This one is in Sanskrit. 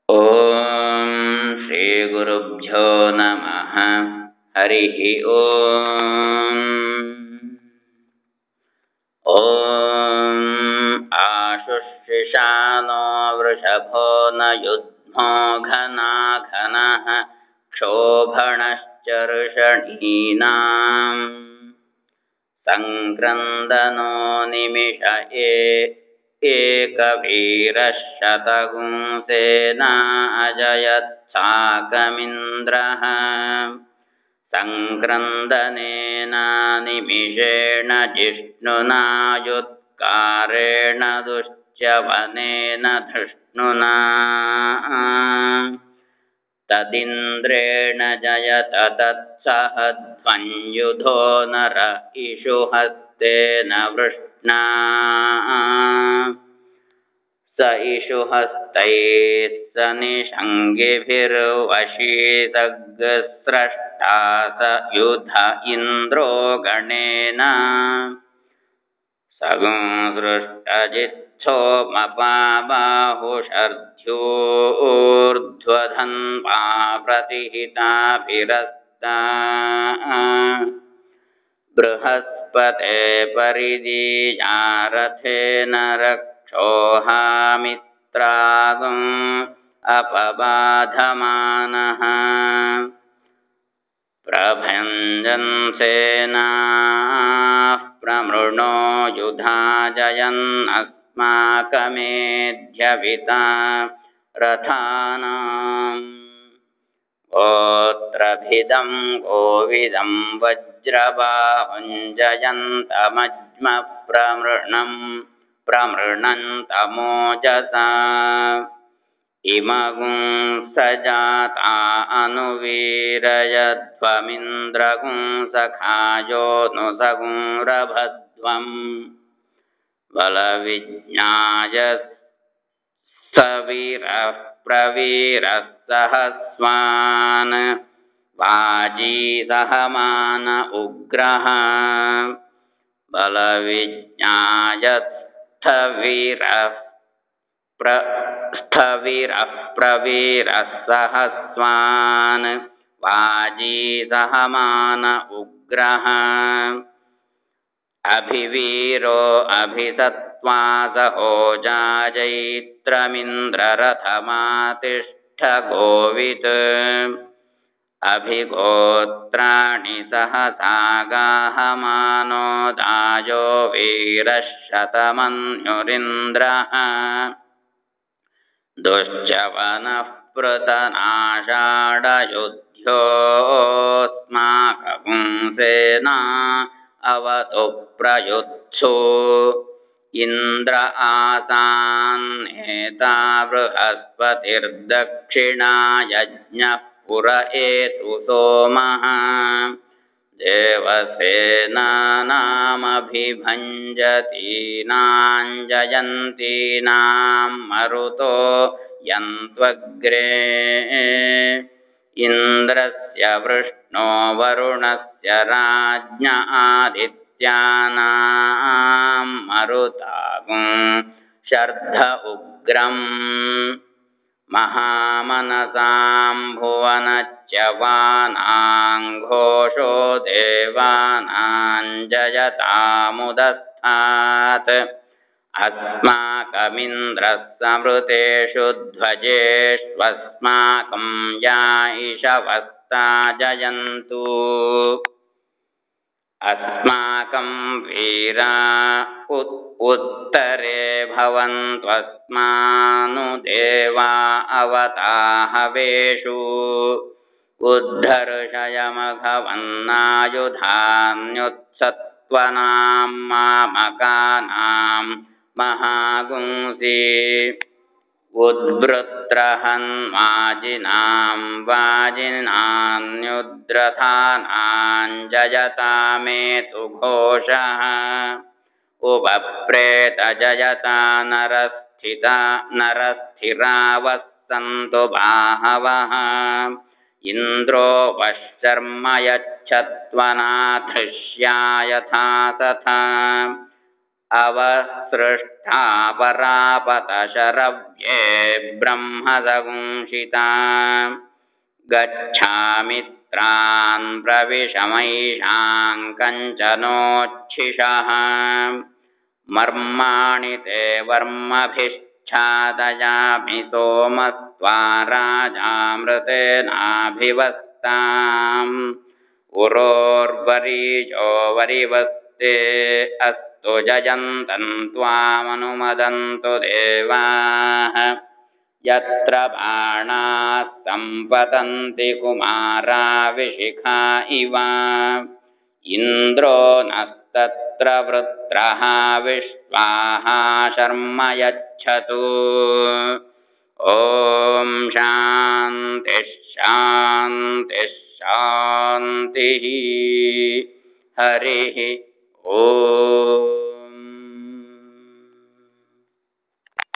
ॐ श्रीगुरुभ्यो नमः। हरिः ॐ। आशुष्यशानो वृषभो न युध्मो घनाघनः क्षोभणश्चर्षणीनाम् सङ्क्रन्दनो निमिष एकवीरः शतगुंसेना अजयत्साकमिन्द्रः सङ्क्रन्दनेन निमिषेण जिष्णुना युत्कारेण दुश्च्यवनेन धृष्णुना तदिन्द्रेण जयत तत्सह ध्वन्युधो नर इषुहस्तेन वृष्णा स इषुहस्तैः स निषङ्गिभिर्वशीतग्स्रष्टा स युध इन्द्रो गणेन सगुंसृष्टजित्सोमपाबाहुषर्ध्योर्ध्वधन्वा प्रतिहिताभिरस्ता बृहस्पते परिदीयारथेन रक्षोहामित्रागुम् अपबाधमानः प्रभञ्जन्सेनाः प्रमृणो युधा जयन्नस्माकमेध्यविता रथानाम् गोत्रभिदं गोविदं वज्रबाहुञ्जयन्तमज्म प्रमृणन्तमोजसा इमगुं सजाता अनुवीरयध्वमिन्द्रगुं सखायो नुसगुंरभध्वम् बलविज्ञाय सवीरः प्रवीरः सहस्वान् वाजी सहमान उग्रः बलविज्ञाय स्थवीरः प्रवीरः सहस्वान् वाजी सहमान उग्रः अभिवीरो अभिसत्त्वा सहोजा जैत्रमिन्द्ररथमातिष्ठ गोवित् अभिगोत्राणि सहसा गाहमानो दायो वीरः शतमन्युरिन्द्रः दुश्चवनः पृतनाषाढयुध्योऽस्माकपुंसेना अवतु प्रयुत्सु इन्द्र आसान्नेता बृहस्पतिर्दक्षिणा यज्ञः पुर एतु सोमः देवसेनानामभिभञ्जतीनां जयन्तीनां मरुतो यन्त्वग्रे इन्द्रस्य वृष्णो वरुणस्य राज्ञ आदित्यानां मरुतागुं शर्ध उग्रम् महामनसां भुवनच्यवानां घोषो देवानां जयतामुदस्थात् अस्माकमिन्द्रः समृतेषु ध्वजेष्वस्माकं या इषवस्ता जयन्तु अस्माकं वीरा उत्तरे भवन्त्वस्मानुदेवा अवताहवेषु उद्धर्षयमघवन्नायुधान्युत्सत्त्वनां मामकानां महागुंसि उद्वृत्रहन्वाजिनां वाजिनान्युद्रथानां जयतामेतु घोषः उपप्रेतजयता नरस्थिरावस्सन्तु बाहवः इन्द्रो वश्चर्म यच्छत्वनाधृष्या यथा तथा अवसृष्टा परापतशरव्ये ब्रह्मसगुंसिता गच्छामित्रान् प्रविशमैषां कञ्चनोच्छिषः मर्माणि ते वर्मभिश्चादयामि सोमस्त्वा राजामृतेनाभिवस्ताम् उरोर्वरीजो वरिवस्ते अस्तु जयन्तं त्वामनुमदन्तु देवाः यत्र बाणाः सम्पतन्ति कुमारा विशिखा इव इन्द्रो नस्तत्र वृत्रः विश्वाः शर्म यच्छतु ॐ शान्तिः शान्तिः शान्तिः हरिः ॐ